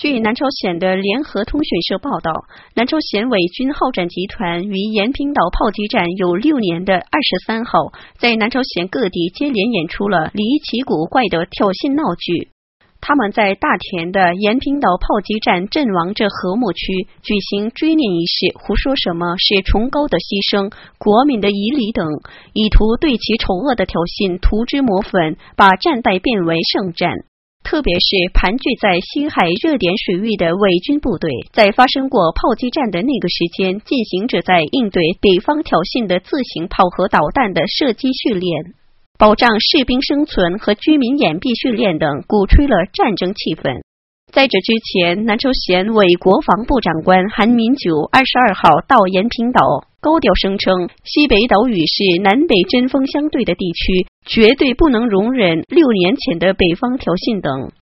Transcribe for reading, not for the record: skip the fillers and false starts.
据南朝鲜的联合通讯社报道，南朝鲜伪军好战集团于延坪岛炮击战有6年的23号，在南朝鲜各地接连演出了离奇古怪的挑衅闹剧。他们在大田的延坪岛炮击战阵亡者和睦区举行追念仪式，胡说什么是崇高的牺牲、国民的仪礼等，以图对其丑恶的挑衅涂脂抹粉，把战败变为圣战。特别是盘踞在西海热点水域的伪军部队，在发生过炮击战的那个时间，进行着在应对北方挑衅的自行炮和导弹的射击训练，保障士兵生存和居民掩蔽训练等，鼓吹了战争气氛。在这之前，南朝鲜伪国防部长官韩民久22号到延坪岛，高调声称西北岛屿是南北针锋相对的地区，绝对不能容忍6年前的北方挑衅等。